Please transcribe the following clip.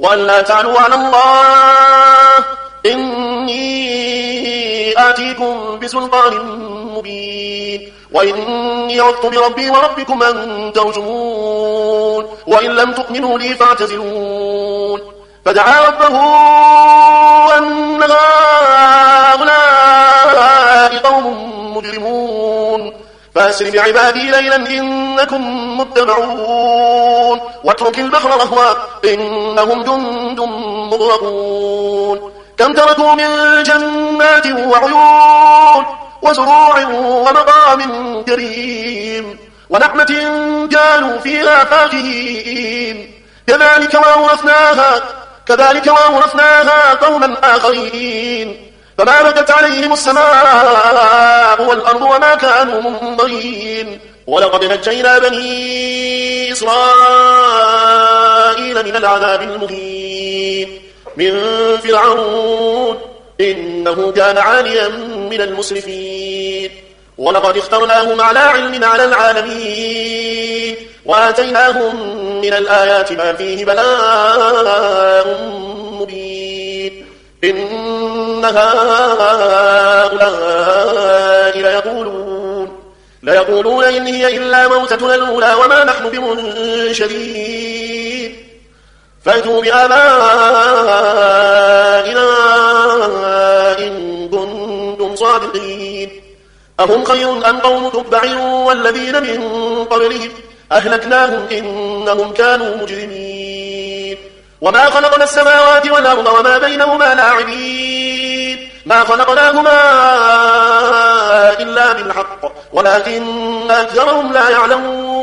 وأن لا تعلوا على الله إني آتيكم بسلطان مبين وإني عذت بربي وربكم أن ترجمون وإن لم تؤمنوا لي فاعتزلون فدعا ربه أن هؤلاء قوم مجرمون فأسر بعبادي ليلا إنكم متبعون واترك البحر رهوا إنهم جند مغرقون كم تركوا من جنات وعيون وزروع ومقام كريم ونعمة كانوا فيها فاكهين كذلك وأورثناها قوما آخرين فما بكت عليهم السماء والأرض وما كانوا منظرين ولقد نجينا بني إسرائيل من العذاب المهين من فرعون إنه كان عاليا من المسرفين ولقد اخترناهم على علم على العالمين وآتيناهم من الآيات ما فيه بلاء مبين إن هؤلاء ليقولون إن هي إلا موتتنا الأولى وما نحن بمنشرين فأتوا بآبائنا إن كنتم صادقين أهم خير أم قوم تبع والذين من قبلهم أهلكناهم إنهم كانوا مجرمين وما خلقنا السماوات والأرض وما بينهما لاعبين ما خلقناهما إلا بالحق ولكن أكثرهم لا يعلمون